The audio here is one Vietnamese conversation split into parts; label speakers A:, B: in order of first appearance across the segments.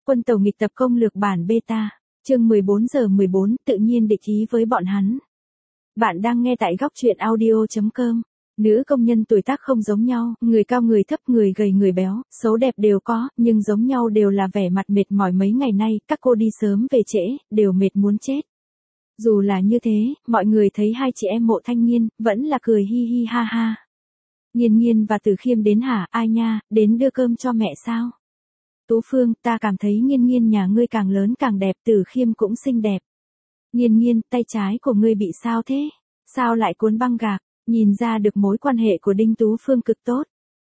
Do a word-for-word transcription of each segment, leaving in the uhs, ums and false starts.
A: Quân tàu nghịch tập công lược bản beta, chương mười bốn giờ mười bốn, tự nhiên địch ý với bọn hắn. Bạn đang nghe tại góc truyện audio chấm com. Nữ công nhân tuổi tác không giống nhau, người cao người thấp, người gầy người béo, xấu đẹp đều có, nhưng giống nhau đều là vẻ mặt mệt mỏi mấy ngày nay, các cô đi sớm về trễ, đều mệt muốn chết. Dù là như thế, mọi người thấy hai chị em Mộ Thanh Nghiên, vẫn là cười hi hi ha ha. Nghiên Nghiên và Từ Khiêm đến hả? Ai nha, đến đưa cơm cho mẹ sao? Tú Phương, ta cảm thấy Nghiên Nghiên nhà ngươi càng lớn càng đẹp, Từ Khiêm cũng xinh đẹp. Nghiên Nghiên, tay trái của ngươi bị sao thế? Sao lại cuốn băng gạc? Nhìn ra được mối quan hệ của Đinh Tú Phương cực tốt.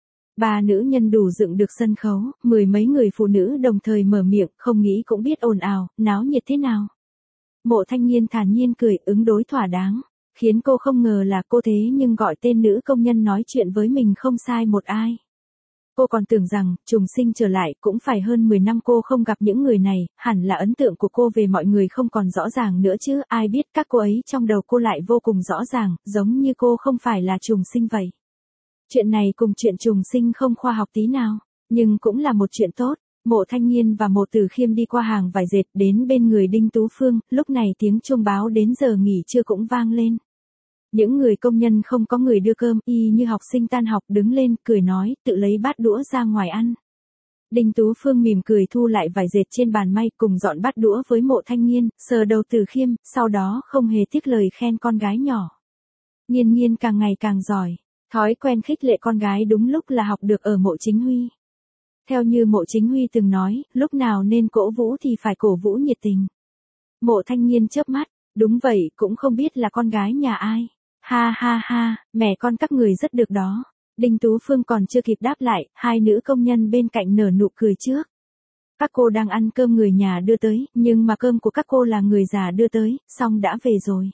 A: Ba nữ nhân đủ dựng được sân khấu, mười mấy người phụ nữ đồng thời mở miệng, không nghĩ cũng biết ồn ào, náo nhiệt thế nào. Mộ Thanh Nghiên thản nhiên cười, ứng đối thỏa đáng, khiến cô không ngờ là cô thế nhưng gọi tên nữ công nhân nói chuyện với mình không sai một ai. Cô còn tưởng rằng, trùng sinh trở lại cũng phải hơn mười năm cô không gặp những người này, hẳn là ấn tượng của cô về mọi người không còn rõ ràng nữa chứ, ai biết các cô ấy trong đầu cô lại vô cùng rõ ràng, giống như cô không phải là trùng sinh vậy. Chuyện này cùng chuyện trùng sinh không khoa học tí nào, nhưng cũng là một chuyện tốt. Mộ Thanh Nghiên và Mộ Tử Khiêm đi qua hàng vải dệt đến bên người Đinh Tú Phương, lúc này tiếng chuông báo đến giờ nghỉ trưa cũng vang lên. Những người công nhân không có người đưa cơm, y như học sinh tan học đứng lên, cười nói, tự lấy bát đũa ra ngoài ăn. Đinh Tú Phương mỉm cười thu lại vải dệt trên bàn may cùng dọn bát đũa với Mộ Thanh Nghiên, sờ đầu Tử Khiêm, sau đó không hề tiếc lời khen con gái nhỏ. Nghiên Nghiên càng ngày càng giỏi, thói quen khích lệ con gái đúng lúc là học được ở Mộ Chính Huy. Theo như Mộ Chính Huy từng nói, lúc nào nên cổ vũ thì phải cổ vũ nhiệt tình. Mộ Thanh Nghiên chớp mắt, đúng vậy, cũng không biết là con gái nhà ai. Ha ha ha, mẹ con các người rất được đó. Đinh Tú Phương còn chưa kịp đáp lại, hai nữ công nhân bên cạnh nở nụ cười trước. Các cô đang ăn cơm người nhà đưa tới, nhưng mà cơm của các cô là người già đưa tới, xong đã về rồi.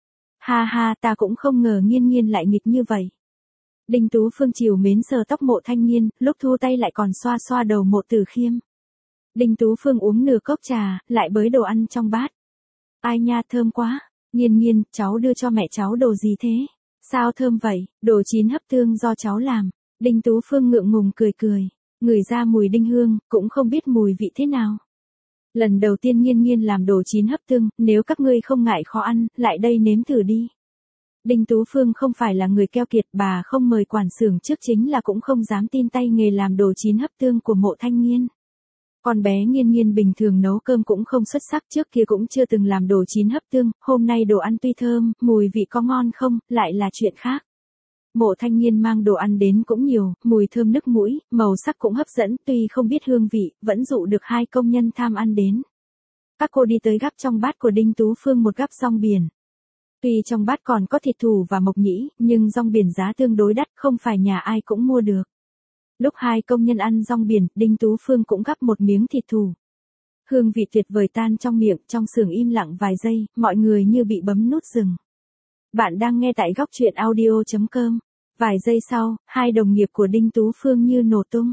A: Ha ha, ta cũng không ngờ Nghiên Nghiên lại nghịch như vậy. Đinh Tú Phương chiều mến sờ tóc Mộ Thanh Nghiên, lúc thu tay lại còn xoa xoa đầu Mộ Tử Khiêm. Đinh Tú Phương uống nửa cốc trà, lại bới đồ ăn trong bát. Ai nha, thơm quá. Nghiên Nghiên, cháu đưa cho mẹ cháu đồ gì thế? Sao thơm vậy? Đồ chín hấp tương do cháu làm. Đinh Tú Phương ngượng ngùng cười cười, ngửi ra mùi đinh hương, cũng không biết mùi vị thế nào. Lần đầu tiên Nghiên Nghiên làm đồ chín hấp tương, nếu các ngươi không ngại khó ăn, lại đây nếm thử đi. Đinh Tú Phương không phải là người keo kiệt, bà không mời quản xưởng trước chính là cũng không dám tin tay nghề làm đồ chín hấp tương của Mộ Thanh Nghiên. Con bé Nghiên Nghiên bình thường nấu cơm cũng không xuất sắc, trước kia cũng chưa từng làm đồ chín hấp tương, hôm nay đồ ăn tuy thơm, mùi vị có ngon không, lại là chuyện khác. Mộ Thanh Nghiên mang đồ ăn đến cũng nhiều, mùi thơm nức mũi, màu sắc cũng hấp dẫn, tuy không biết hương vị, vẫn dụ được hai công nhân tham ăn đến. Các cô đi tới gắp trong bát của Đinh Tú Phương một gắp rong biển. Tuy trong bát còn có thịt thù và mộc nhĩ, nhưng rong biển giá tương đối đắt, không phải nhà ai cũng mua được. Lúc hai công nhân ăn rong biển, Đinh Tú Phương cũng gắp một miếng thịt thù. Hương vị tuyệt vời tan trong miệng, trong xưởng im lặng vài giây, mọi người như bị bấm nút dừng. Bạn đang nghe tại góc truyện audio chấm com. Vài giây sau, hai đồng nghiệp của Đinh Tú Phương như nổ tung.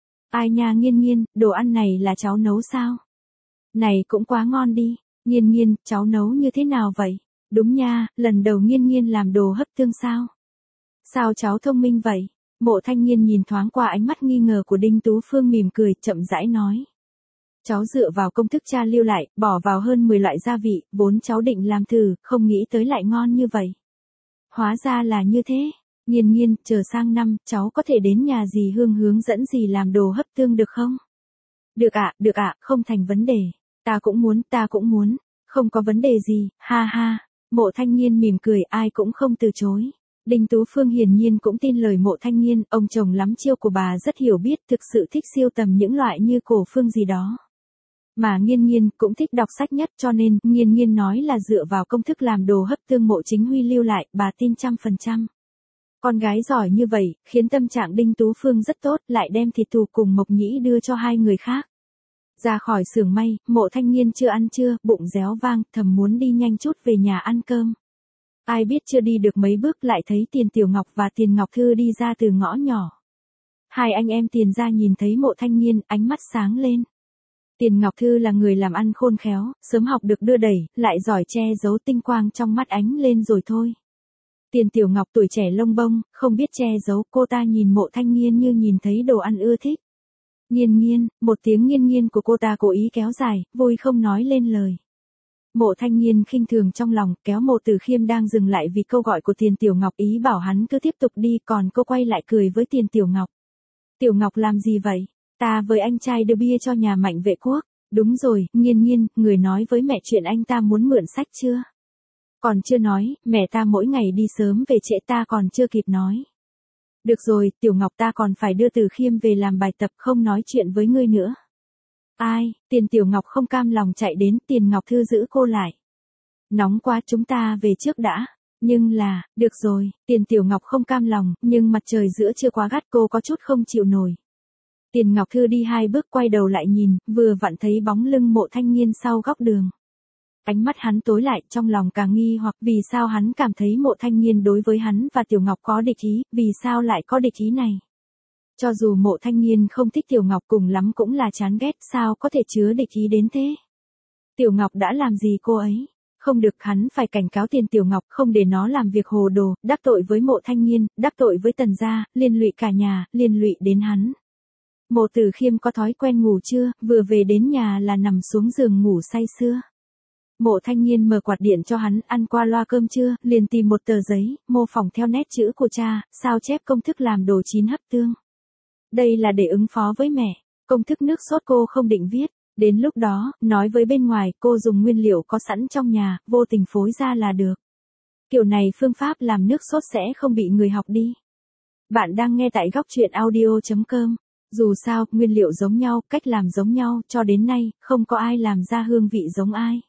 A: Ai nha Nghiên Nghiên, đồ ăn này là cháu nấu sao? Này cũng quá ngon đi. Nghiên Nghiên, cháu nấu như thế nào vậy? Đúng nha, lần đầu Nghiên Nghiên làm đồ hấp tương sao? Sao cháu thông minh vậy? Mộ Thanh Nghiên nhìn thoáng qua ánh mắt nghi ngờ của Đinh Tú Phương mỉm cười, chậm rãi nói. Cháu dựa vào công thức cha lưu lại, bỏ vào hơn mười loại gia vị, vốn cháu định làm thử, không nghĩ tới lại ngon như vậy. Hóa ra là như thế. Nghiên Nghiên, chờ sang năm, cháu có thể đến nhà dì Hương hướng dẫn dì làm đồ hấp tương được không? Được ạ, được ạ, không thành vấn đề. Ta cũng muốn, ta cũng muốn. Không có vấn đề gì, ha ha. Mộ Thanh Nghiên mỉm cười, ai cũng không từ chối. Đinh Tú Phương hiển nhiên cũng tin lời Mộ Thanh Nghiên, ông chồng lắm chiêu của bà rất hiểu biết, thực sự thích siêu tầm những loại như cổ phương gì đó. Mà Nghiên Nghiên cũng thích đọc sách nhất, cho nên, Nghiên Nghiên nói là dựa vào công thức làm đồ hấp tương Mộ Chính Huy lưu lại, bà tin trăm phần trăm. Con gái giỏi như vậy, khiến tâm trạng Đinh Tú Phương rất tốt, lại đem thịt thù cùng mộc nhĩ đưa cho hai người khác. Ra khỏi xưởng may, Mộ Thanh Nghiên chưa ăn trưa, bụng réo vang, thầm muốn đi nhanh chút về nhà ăn cơm. Ai biết chưa đi được mấy bước lại thấy Tiền Tiểu Ngọc và Tiền Ngọc Thư đi ra từ ngõ nhỏ. Hai anh em Tiền gia nhìn thấy Mộ Thanh Nghiên, ánh mắt sáng lên. Tiền Ngọc Thư là người làm ăn khôn khéo, sớm học được đưa đẩy, lại giỏi che giấu, tinh quang trong mắt ánh lên rồi thôi. Tiền Tiểu Ngọc tuổi trẻ lông bông, không biết che giấu, cô ta nhìn Mộ Thanh Nghiên như nhìn thấy đồ ăn ưa thích. Nghiên nghiên, một tiếng nghiên nghiên của cô ta cố ý kéo dài, vui không nói lên lời. Mộ Thanh Nghiên khinh thường trong lòng, kéo Mộ Tử Khiêm đang dừng lại vì câu gọi của Tiền Tiểu Ngọc, ý bảo hắn cứ tiếp tục đi, còn cô quay lại cười với Tiền Tiểu Ngọc. Tiểu Ngọc làm gì vậy? Ta với anh trai đưa bia cho nhà Mạnh Vệ Quốc. Đúng rồi, Nghiên nghiên, người nói với mẹ chuyện anh ta muốn mượn sách chưa? Còn chưa nói, mẹ ta mỗi ngày đi sớm về trễ, ta còn chưa kịp nói. Được rồi, Tiểu Ngọc, ta còn phải đưa Tử Khiêm về làm bài tập, không nói chuyện với ngươi nữa. Ai? Tiền Tiểu Ngọc không cam lòng chạy đến, Tiền Ngọc Thư giữ cô lại. Nóng quá, chúng ta về trước đã. Nhưng là, được rồi, Tiền Tiểu Ngọc không cam lòng, nhưng mặt trời giữa trưa quá gắt, cô có chút không chịu nổi. Tiền Ngọc Thư đi hai bước quay đầu lại nhìn, vừa vặn thấy bóng lưng Mộ Thanh Nghiên sau góc đường. Ánh mắt hắn tối lại, trong lòng càng nghi hoặc vì sao hắn cảm thấy Mộ Thanh Nghiên đối với hắn và Tiểu Ngọc có địch ý, vì sao lại có địch ý này. Cho dù Mộ Thanh Nghiên không thích Tiểu Ngọc, cùng lắm cũng là chán ghét, sao có thể chứa địch ý đến thế. Tiểu Ngọc đã làm gì cô ấy? Không được, hắn phải cảnh cáo Tiền Tiểu Ngọc không để nó làm việc hồ đồ, đắc tội với Mộ Thanh Nghiên, đắc tội với Tần gia, liên lụy cả nhà, liên lụy đến hắn. Mộ Tử Khiêm có thói quen ngủ trưa, vừa về đến nhà là nằm xuống giường ngủ say sưa. Mộ Thanh Nghiên mở quạt điện cho hắn, ăn qua loa cơm trưa, liền tìm một tờ giấy, mô phỏng theo nét chữ của cha, sao chép công thức làm đồ chín hấp tương. Đây là để ứng phó với mẹ, công thức nước sốt cô không định viết, đến lúc đó, nói với bên ngoài, cô dùng nguyên liệu có sẵn trong nhà, vô tình phối ra là được. Kiểu này phương pháp làm nước sốt sẽ không bị người học đi. Bạn đang nghe tại góc truyện audio chấm com. Dù sao, nguyên liệu giống nhau, cách làm giống nhau, cho đến nay, không có ai làm ra hương vị giống ai.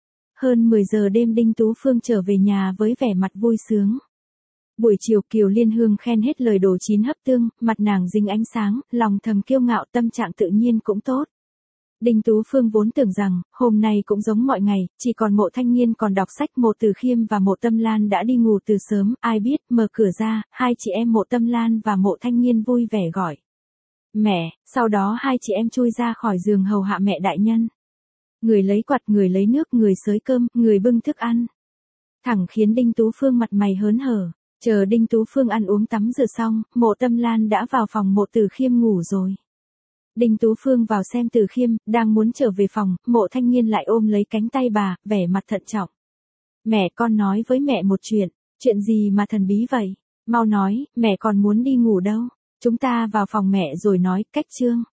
A: Hơn mười giờ đêm Đinh Tú Phương trở về nhà với vẻ mặt vui sướng. Buổi chiều Kiều Liên Hương khen hết lời đồ chín hấp tương, mặt nàng dính ánh sáng, lòng thầm kiêu ngạo, tâm trạng tự nhiên cũng tốt. Đinh Tú Phương vốn tưởng rằng, hôm nay cũng giống mọi ngày, chỉ còn Mộ Thanh Nghiên còn đọc sách, Mộ Tử Khiêm và Mộ Tâm Lan đã đi ngủ từ sớm, ai biết, mở cửa ra, hai chị em Mộ Tâm Lan và Mộ Thanh Nghiên vui vẻ gọi. Mẹ, sau đó hai chị em chui ra khỏi giường hầu hạ mẹ đại nhân. Người lấy quạt, người lấy nước, người xới cơm, người bưng thức ăn. Thẳng khiến Đinh Tú Phương mặt mày hớn hở. Chờ Đinh Tú Phương ăn uống tắm rửa xong, Mộ Tâm Lan đã vào phòng Mộ Tử Khiêm ngủ rồi. Đinh Tú Phương vào xem Tử Khiêm, đang muốn trở về phòng, Mộ Thanh Nghiên lại ôm lấy cánh tay bà, vẻ mặt thận trọng. Mẹ, con nói với mẹ một chuyện. Chuyện gì mà thần bí vậy? Mau nói, mẹ còn muốn đi ngủ đâu. Chúng ta vào phòng mẹ rồi nói, cách chương.